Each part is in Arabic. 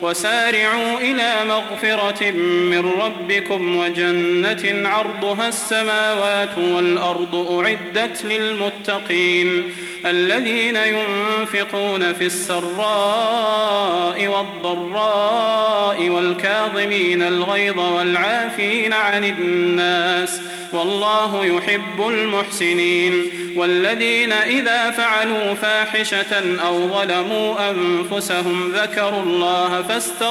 وسارعوا إلى مغفرة من ربكم وجنة عرضها السماوات والأرض أعدت للمتقين الذين ينفقون في السراء والضراء والكاظمين الغيظ والعافين عن الناس والله يحب المحسنين والذين إذا فعلوا فاحشة أو ظلموا أنفسهم ذكروا الله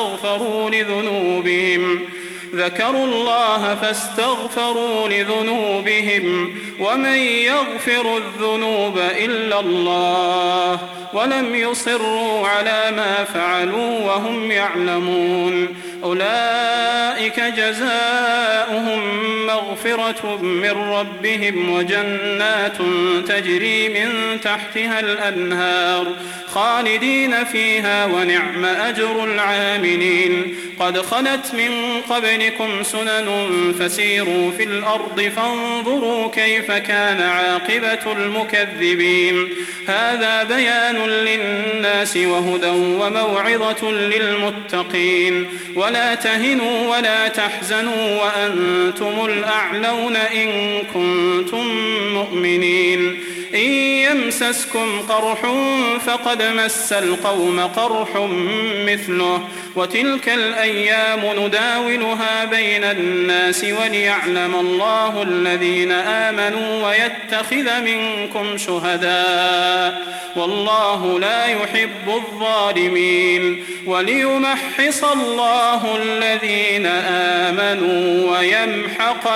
فاستغفروا لذنوبهم ومن يغفر الذنوب إلا الله ولم يصروا على ما فعلوا وهم يعلمون أولئك جزاؤهم مغفرة من ربهم وجنات تجري من تحتها الأنهار خالدين فيها ونعم أجر العاملين قد خلت من قبلكم سنن فسيروا في الأرض فانظروا كيف كان عاقبة المكذبين هذا بيان للناس وهدى وموعظة للمتقين ولا تهنوا ولا تحزنوا وأنتم الأعلون إن كنتم مؤمنين إن يمسسكم قرح فقد مس القوم قرح مثله وتلك الأيام نداولها بين الناس وليعلم الله الذين آمنوا ويتخذ منكم شهداء والله لا يحب الظالمين وليمحص الله الذين آمنوا ويمحق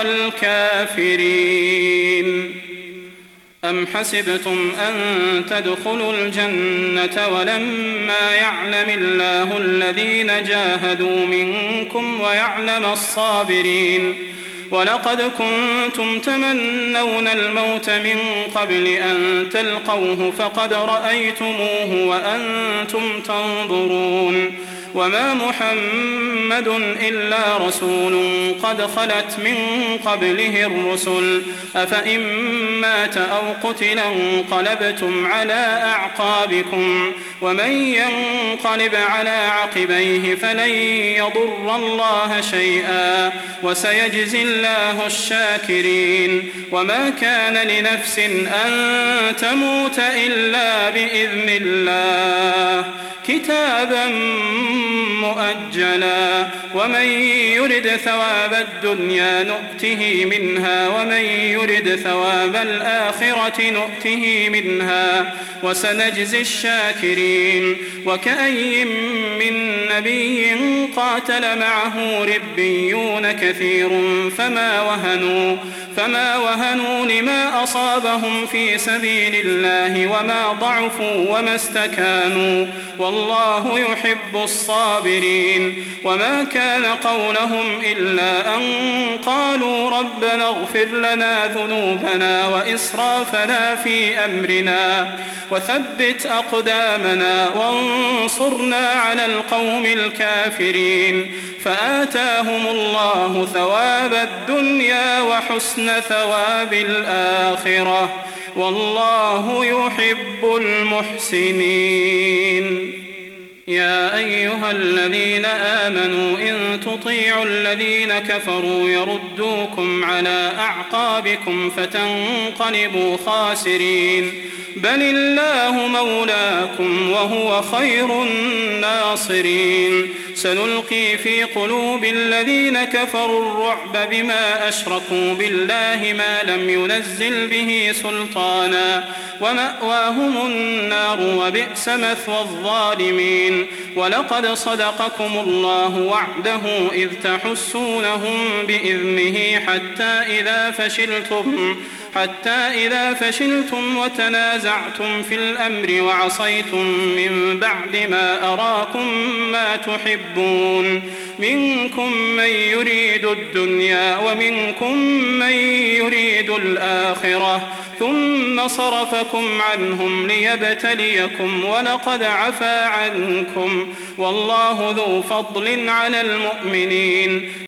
الكافرين أم حسبتم أن تدخلوا الجنة ولما يعلم الله الذين جاهدوا منكم ويعلم الصابرين ولقد كنتم تمنون الموت من قبل أن تلقوه فقد رأيتموه وأنتم تنظرون وما محمد إلا رسول قد خلت من قبله الرسل أفإن مات أو قتل انقلبتم على أعقابكم ومن ينقلب على عقبيه فلن يضر الله شيئا وسيجزي الله الشاكرين وما كان لنفس أن تموت إلا بإذن الله كتابا مؤجلا ومن يرد ثواب الدنيا نؤته منها ومن يرد ثواب الآخرة نؤته منها وسنجزي الشاكرين وكأي من نبي قاتل معه ربيون كثير فما وهنوا لما أصابهم في سبيل الله وما ضعفوا وما استكانوا والله يحب الصابرين وما كان قولهم إلا أن قالوا ربنا اغفر لنا ذنوبنا وإسرافنا في أمرنا وثبت أقدامنا وانصرنا على القوم الكافرين فآتاهم الله ثواب الدنيا وحسن ثواب الآخرة والله يحب المحسنين يا أيها الذين آمنوا إن تطيعوا الذين كفروا يردوكم على أعقابكم فتنقلبوا خاسرين بل الله مولاكم وهو خير الناصرين سنلقي في قلوب الذين كفروا الرعب بما أشركوا بالله ما لم ينزل به سلطانا ومأواهم النار وبئس مثوى الظالمين ولقد صدقكم الله وعده إذ تحسونهم بإذنه حتى إذا فشلتم وتنازعتم في الأمر وعصيتم من بعد ما أراكم ما تحبون منكم من يريد الدنيا ومنكم من يريد الآخرة ثم صرفكم عنهم ليبتليكم ولقد عفا عنكم والله ذو فضل على المؤمنين